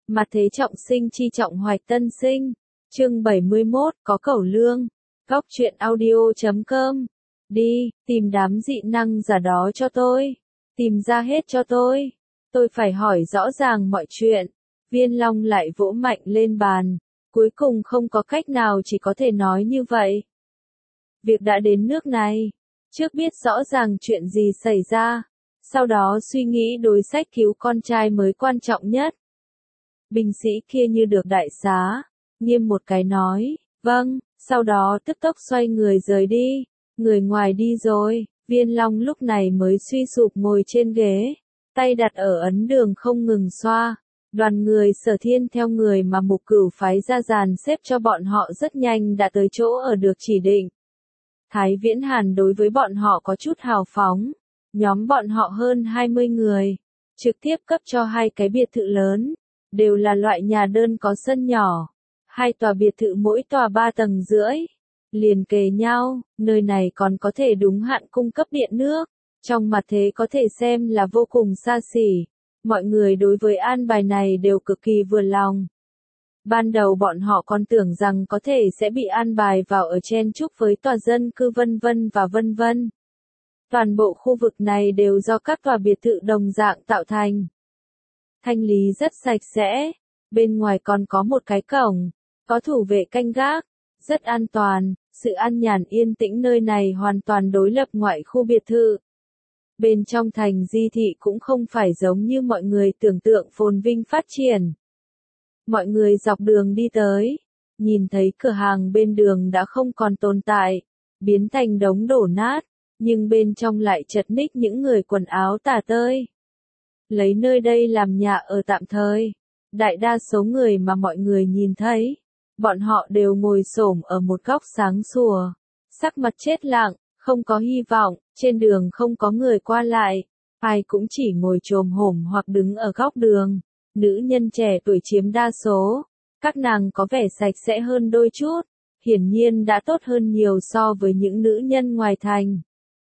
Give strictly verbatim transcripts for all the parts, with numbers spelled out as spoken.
Mặt thế trọng sinh chi trọng hoạch tân sinh. Chương bảy mươi mốt, có cẩu lương. Góc truyện audio chấm com. Đi, tìm đám dị năng giả đó cho tôi. Tìm ra hết cho tôi. Tôi phải hỏi rõ ràng mọi chuyện. Viên Long lại vỗ mạnh lên bàn. Cuối cùng không có cách nào, chỉ có thể nói như vậy. Việc đã đến nước này. Trước biết rõ ràng chuyện gì xảy ra. Sau đó suy nghĩ đối sách cứu con trai mới quan trọng nhất. Binh sĩ kia như được đại xá, nghiêm một cái nói, vâng, sau đó tức tốc xoay người rời đi, người ngoài đi rồi, Viên Long lúc này mới suy sụp ngồi trên ghế, tay đặt ở ấn đường không ngừng xoa, đoàn người Sở Thiên theo người mà Mục Cửu phái ra dàn xếp cho bọn họ rất nhanh đã tới chỗ ở được chỉ định. Thái Viễn Hàn đối với bọn họ có chút hào phóng, nhóm bọn họ hơn hai mươi người, trực tiếp cấp cho hai cái biệt thự lớn. Đều là loại nhà đơn có sân nhỏ, hai tòa biệt thự mỗi tòa ba tầng rưỡi, liền kề nhau, nơi này còn có thể đúng hạn cung cấp điện nước, trong mặt thế có thể xem là vô cùng xa xỉ, mọi người đối với an bài này đều cực kỳ vừa lòng. Ban đầu bọn họ còn tưởng rằng có thể sẽ bị an bài vào ở chen chúc với tòa dân cư vân vân và vân vân. Toàn bộ khu vực này đều do các tòa biệt thự đồng dạng tạo thành. Thanh lý rất sạch sẽ, bên ngoài còn có một cái cổng, có thủ vệ canh gác, rất an toàn, sự an nhàn yên tĩnh nơi này hoàn toàn đối lập ngoại khu biệt thự. Bên trong thành di thị cũng không phải giống như mọi người tưởng tượng phồn vinh phát triển. Mọi người dọc đường đi tới, nhìn thấy cửa hàng bên đường đã không còn tồn tại, biến thành đống đổ nát, nhưng bên trong lại chật ních những người quần áo tả tơi. Lấy nơi đây làm nhà ở tạm thời. Đại đa số người mà mọi người nhìn thấy, bọn họ đều ngồi xổm ở một góc sáng sủa, sắc mặt chết lặng, không có hy vọng, trên đường không có người qua lại, ai cũng chỉ ngồi chồm hổm hoặc đứng ở góc đường. Nữ nhân trẻ tuổi chiếm đa số, các nàng có vẻ sạch sẽ hơn đôi chút, hiển nhiên đã tốt hơn nhiều so với những nữ nhân ngoài thành.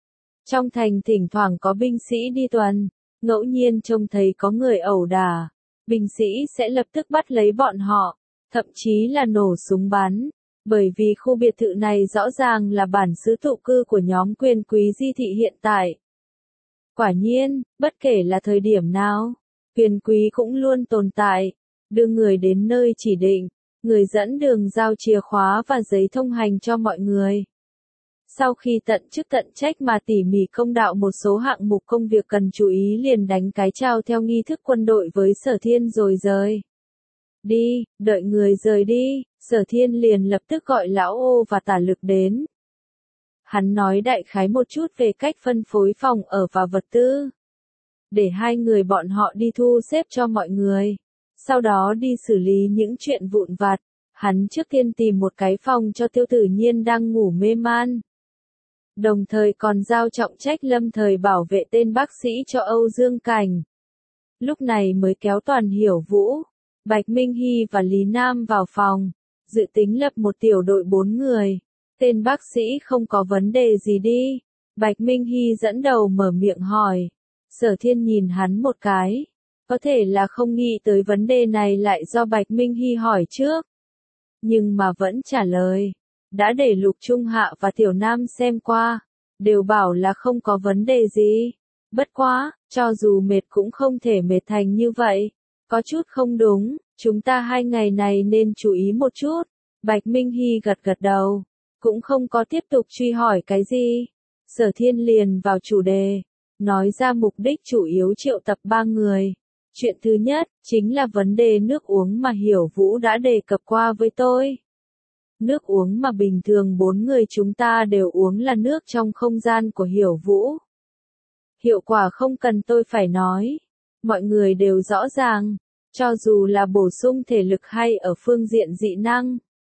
Trong thành thỉnh thoảng có binh sĩ đi tuần. Ngẫu nhiên trông thấy có người ẩu đả, binh sĩ sẽ lập tức bắt lấy bọn họ, thậm chí là nổ súng bắn, bởi vì khu biệt thự này rõ ràng là bản xứ tụ cư của nhóm quyền quý di thị hiện tại. Quả nhiên, bất kể là thời điểm nào, quyền quý cũng luôn tồn tại, đưa người đến nơi chỉ định, người dẫn đường giao chìa khóa và giấy thông hành cho mọi người. Sau khi tận chức tận trách mà tỉ mỉ công đạo một số hạng mục công việc cần chú ý liền đánh cái chào theo nghi thức quân đội với Sở Thiên rồi rời. Đi, đợi người rời đi, Sở Thiên liền lập tức gọi Lão Ô và Tả Lực đến. Hắn nói đại khái một chút về cách phân phối phòng ở và vật tư. Để hai người bọn họ đi thu xếp cho mọi người. Sau đó đi xử lý những chuyện vụn vặt. Hắn trước tiên tìm một cái phòng cho Tiêu Tử Nhiên đang ngủ mê man. Đồng thời còn giao trọng trách lâm thời bảo vệ tên bác sĩ cho Âu Dương Cảnh. Lúc này mới kéo Toàn Hiểu Vũ, Bạch Minh Hy và Lý Nam vào phòng, dự tính lập một tiểu đội bốn người. Tên bác sĩ không có vấn đề gì đi. Bạch Minh Hy dẫn đầu mở miệng hỏi. Sở Thiên nhìn hắn một cái. Có thể là không nghĩ tới vấn đề này lại do Bạch Minh Hy hỏi trước. Nhưng mà vẫn trả lời. Đã để Lục Trung Hạ và Tiểu Nam xem qua, đều bảo là không có vấn đề gì. Bất quá, cho dù mệt cũng không thể mệt thành như vậy. Có chút không đúng, chúng ta hai ngày này nên chú ý một chút. Bạch Minh Hy gật gật đầu, cũng không có tiếp tục truy hỏi cái gì. Sở Thiên liền vào chủ đề, nói ra mục đích chủ yếu triệu tập ba người. Chuyện thứ nhất, chính là vấn đề nước uống mà Hiểu Vũ đã đề cập qua với tôi. Nước uống mà bình thường bốn người chúng ta đều uống là nước trong không gian của Hiểu Vũ. Hiệu quả không cần tôi phải nói. Mọi người đều rõ ràng, cho dù là bổ sung thể lực hay ở phương diện dị năng,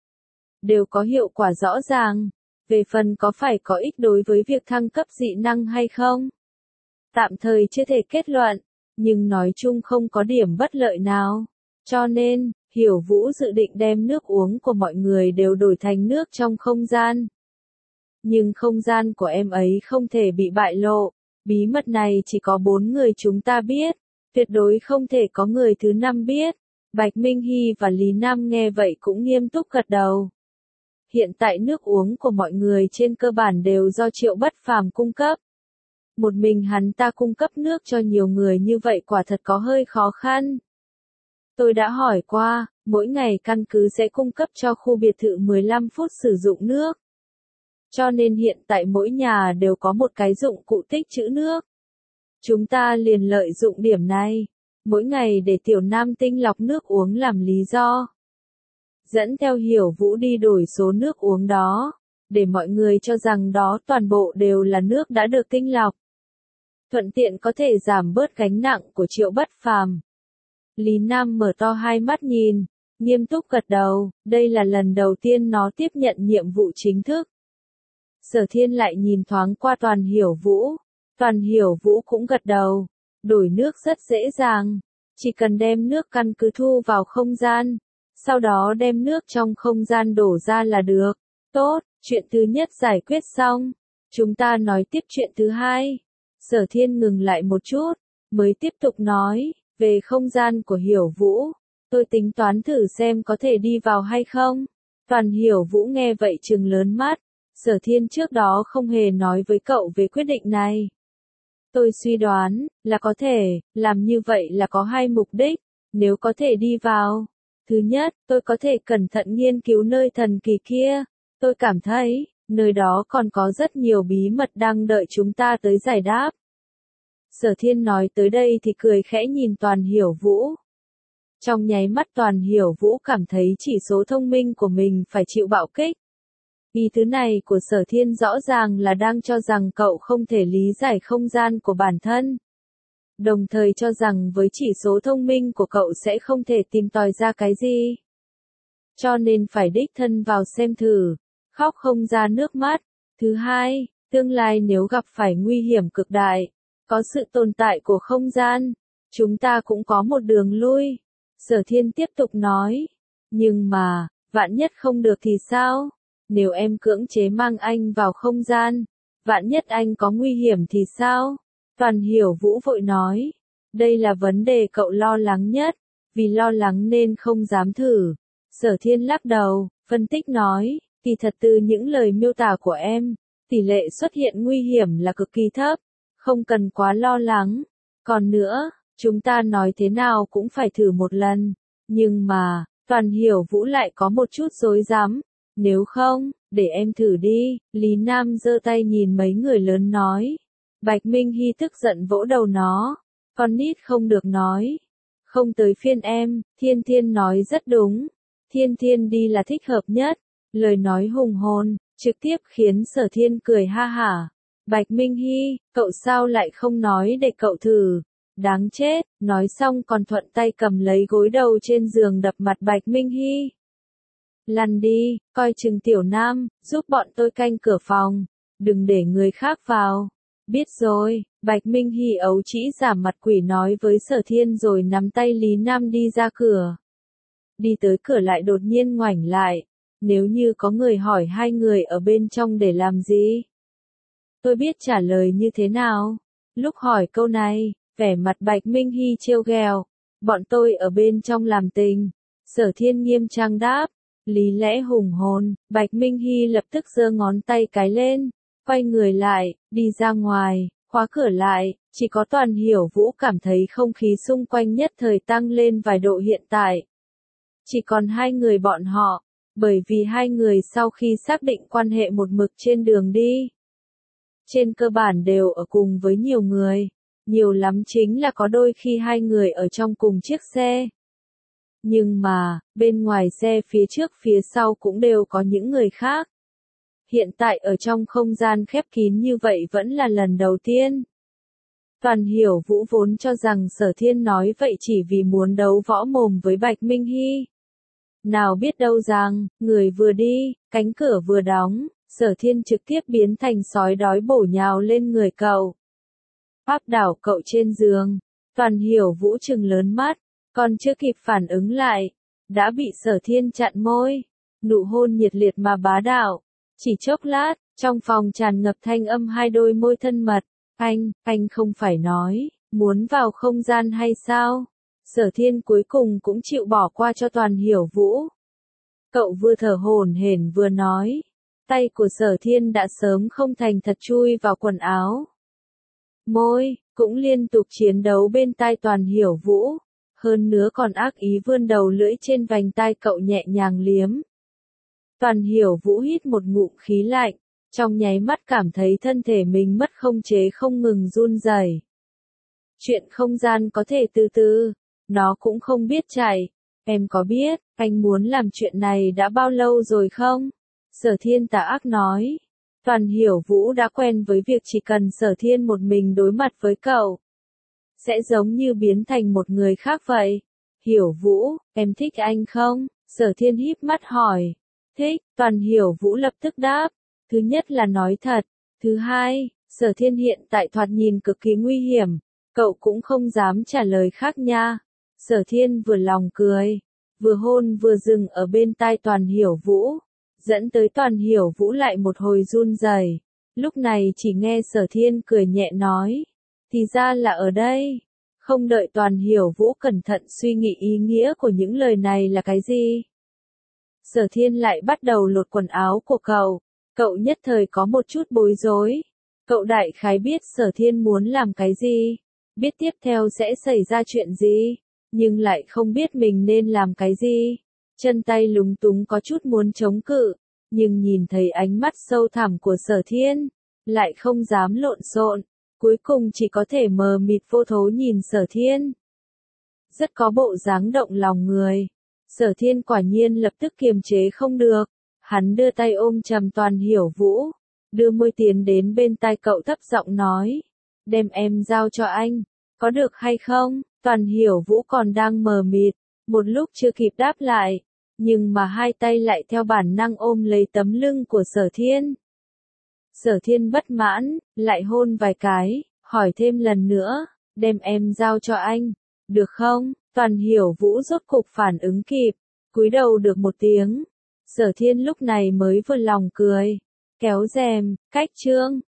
đều có hiệu quả rõ ràng. Về phần có phải có ích đối với việc thăng cấp dị năng hay không? Tạm thời chưa thể kết luận, nhưng nói chung không có điểm bất lợi nào. Cho nên, Hiểu Vũ dự định đem nước uống của mọi người đều đổi thành nước trong không gian. Nhưng không gian của em ấy không thể bị bại lộ, bí mật này chỉ có bốn người chúng ta biết, tuyệt đối không thể có người thứ năm biết. Bạch Minh Hy và Lý Nam nghe vậy cũng nghiêm túc gật đầu. Hiện tại nước uống của mọi người trên cơ bản đều do Triệu Bất Phàm cung cấp. Một mình hắn ta cung cấp nước cho nhiều người như vậy quả thật có hơi khó khăn. Tôi đã hỏi qua, mỗi ngày căn cứ sẽ cung cấp cho khu biệt thự mười lăm phút sử dụng nước. Cho nên hiện tại mỗi nhà đều có một cái dụng cụ tích trữ nước. Chúng ta liền lợi dụng điểm này, mỗi ngày để Tiểu Nam tinh lọc nước uống làm lý do. Dẫn theo Hiểu Vũ đi đổi số nước uống đó, để mọi người cho rằng đó toàn bộ đều là nước đã được tinh lọc. Thuận tiện có thể giảm bớt gánh nặng của Triệu Bất Phàm. Lý Nam mở to hai mắt nhìn, nghiêm túc gật đầu, đây là lần đầu tiên nó tiếp nhận nhiệm vụ chính thức. Sở Thiên lại nhìn thoáng qua Toàn Hiểu Vũ, Toàn Hiểu Vũ cũng gật đầu, đổi nước rất dễ dàng, chỉ cần đem nước căn cứ thu vào không gian, sau đó đem nước trong không gian đổ ra là được. Tốt, chuyện thứ nhất giải quyết xong, chúng ta nói tiếp chuyện thứ hai. Sở Thiên ngừng lại một chút, mới tiếp tục nói, về không gian của Hiểu Vũ, tôi tính toán thử xem có thể đi vào hay không. Toàn Hiểu Vũ nghe vậy trừng lớn mắt, Sở Thiên trước đó không hề nói với cậu về quyết định này. Tôi suy đoán, là có thể, làm như vậy là có hai mục đích, nếu có thể đi vào. Thứ nhất, tôi có thể cẩn thận nghiên cứu nơi thần kỳ kia, tôi cảm thấy, nơi đó còn có rất nhiều bí mật đang đợi chúng ta tới giải đáp. Sở Thiên nói tới đây thì cười khẽ nhìn Toàn Hiểu Vũ. Trong nháy mắt Toàn Hiểu Vũ cảm thấy chỉ số thông minh của mình phải chịu bạo kích. Ý thứ này của Sở Thiên rõ ràng là đang cho rằng cậu không thể lý giải không gian của bản thân. Đồng thời cho rằng với chỉ số thông minh của cậu sẽ không thể tìm tòi ra cái gì. Cho nên phải đích thân vào xem thử, khóc không ra nước mắt. Thứ hai, tương lai nếu gặp phải nguy hiểm cực đại, có sự tồn tại của không gian, chúng ta cũng có một đường lui. Sở Thiên tiếp tục nói, nhưng mà, vạn nhất không được thì sao? Nếu em cưỡng chế mang anh vào không gian, vạn nhất anh có nguy hiểm thì sao? Toàn Hiểu Vũ vội nói, đây là vấn đề cậu lo lắng nhất, vì lo lắng nên không dám thử. Sở Thiên lắc đầu, phân tích nói, kỳ thật từ những lời miêu tả của em, tỷ lệ xuất hiện nguy hiểm là cực kỳ thấp, không cần quá lo lắng. Còn nữa, chúng ta nói thế nào cũng phải thử một lần, nhưng mà, Toàn Hiểu Vũ lại có một chút rối rắm, nếu không, để em thử đi. Lý Nam giơ tay nhìn mấy người lớn nói. Bạch Minh Hy tức giận vỗ đầu nó, con nít không được nói, không tới phiên em. Thiên Thiên nói rất đúng, Thiên Thiên đi là thích hợp nhất. Lời nói hùng hồn, trực tiếp khiến Sở Thiên cười ha hả. Bạch Minh Hy, cậu sao lại không nói để cậu thử, đáng chết. Nói xong còn thuận tay cầm lấy gối đầu trên giường đập mặt Bạch Minh Hy. Lăn đi, coi chừng Tiểu Nam, giúp bọn tôi canh cửa phòng, đừng để người khác vào. Biết rồi. Bạch Minh Hy ấu trĩ giảm mặt quỷ nói với Sở Thiên rồi nắm tay Lý Nam đi ra cửa. Đi tới cửa lại đột nhiên ngoảnh lại, nếu như có người hỏi hai người ở bên trong để làm gì? Tôi biết trả lời như thế nào? Lúc hỏi câu này, vẻ mặt Bạch Minh Hy trêu ghẹo, bọn tôi ở bên trong làm tình. Sở Thiên nghiêm trang đáp, lý lẽ hùng hồn. Bạch Minh Hy lập tức giơ ngón tay cái lên, quay người lại, đi ra ngoài, khóa cửa lại. Chỉ có Toàn Hiểu Vũ cảm thấy không khí xung quanh nhất thời tăng lên vài độ hiện tại. Chỉ còn hai người bọn họ, bởi vì hai người sau khi xác định quan hệ một mực trên đường đi, trên cơ bản đều ở cùng với nhiều người, nhiều lắm chính là có đôi khi hai người ở trong cùng chiếc xe. Nhưng mà, bên ngoài xe phía trước phía sau cũng đều có những người khác. Hiện tại ở trong không gian khép kín như vậy vẫn là lần đầu tiên. Toàn Hiểu Vũ vốn cho rằng Sở Thiên nói vậy chỉ vì muốn đấu võ mồm với Bạch Minh Hy. Nào biết đâu rằng, người vừa đi, cánh cửa vừa đóng, Sở Thiên trực tiếp biến thành sói đói bổ nhào lên người cậu. Áp đảo cậu trên giường. Toàn Hiểu Vũ trừng lớn mắt, còn chưa kịp phản ứng lại, đã bị Sở Thiên chặn môi. Nụ hôn nhiệt liệt mà bá đạo. Chỉ chốc lát, trong phòng tràn ngập thanh âm hai đôi môi thân mật. Anh, anh không phải nói, muốn vào không gian hay sao? Sở Thiên cuối cùng cũng chịu bỏ qua cho Toàn Hiểu Vũ. Cậu vừa thở hổn hển vừa nói. Tay của Sở Thiên đã sớm không thành thật chui vào quần áo. Môi, cũng liên tục chiến đấu bên tai Toàn Hiểu Vũ. Hơn nữa còn ác ý vươn đầu lưỡi trên vành tai cậu nhẹ nhàng liếm. Toàn Hiểu Vũ hít một ngụm khí lạnh, trong nháy mắt cảm thấy thân thể mình mất khống chế không ngừng run rẩy. Chuyện không gian có thể từ từ, nó cũng không biết chạy. Em có biết, anh muốn làm chuyện này đã bao lâu rồi không? Sở Thiên tà ác nói. Toàn Hiểu Vũ đã quen với việc chỉ cần Sở Thiên một mình đối mặt với cậu, sẽ giống như biến thành một người khác vậy. Hiểu Vũ, em thích anh không? Sở Thiên híp mắt hỏi. Thích, Toàn Hiểu Vũ lập tức đáp. Thứ nhất là nói thật. Thứ hai, Sở Thiên hiện tại thoạt nhìn cực kỳ nguy hiểm. Cậu cũng không dám trả lời khác nha. Sở Thiên vừa lòng cười, vừa hôn vừa dừng ở bên tai Toàn Hiểu Vũ, dẫn tới Toàn Hiểu Vũ lại một hồi run rẩy. Lúc này chỉ nghe Sở Thiên cười nhẹ nói, thì ra là ở đây. Không đợi Toàn Hiểu Vũ cẩn thận suy nghĩ ý nghĩa của những lời này là cái gì, Sở Thiên lại bắt đầu lột quần áo của cậu. Cậu nhất thời có một chút bối rối. Cậu đại khái biết Sở Thiên muốn làm cái gì, biết tiếp theo sẽ xảy ra chuyện gì, nhưng lại không biết mình nên làm cái gì. Chân tay lúng túng có chút muốn chống cự, nhưng nhìn thấy ánh mắt sâu thẳm của Sở Thiên, lại không dám lộn xộn, cuối cùng chỉ có thể mờ mịt vô thố nhìn Sở Thiên. Rất có bộ dáng động lòng người. Sở Thiên quả nhiên lập tức kiềm chế không được, hắn đưa tay ôm chầm Toàn Hiểu Vũ, đưa môi tiến đến bên tai cậu thấp giọng nói, đem em giao cho anh, có được hay không? Toàn Hiểu Vũ còn đang mờ mịt, một lúc chưa kịp đáp lại, nhưng mà hai tay lại theo bản năng ôm lấy tấm lưng của Sở Thiên. Sở Thiên bất mãn, lại hôn vài cái, hỏi thêm lần nữa, đem em giao cho anh, được không? Toàn Hiểu Vũ rốt cục phản ứng kịp, cúi đầu được một tiếng. Sở Thiên lúc này mới vừa lòng cười, kéo rèm, cách chương.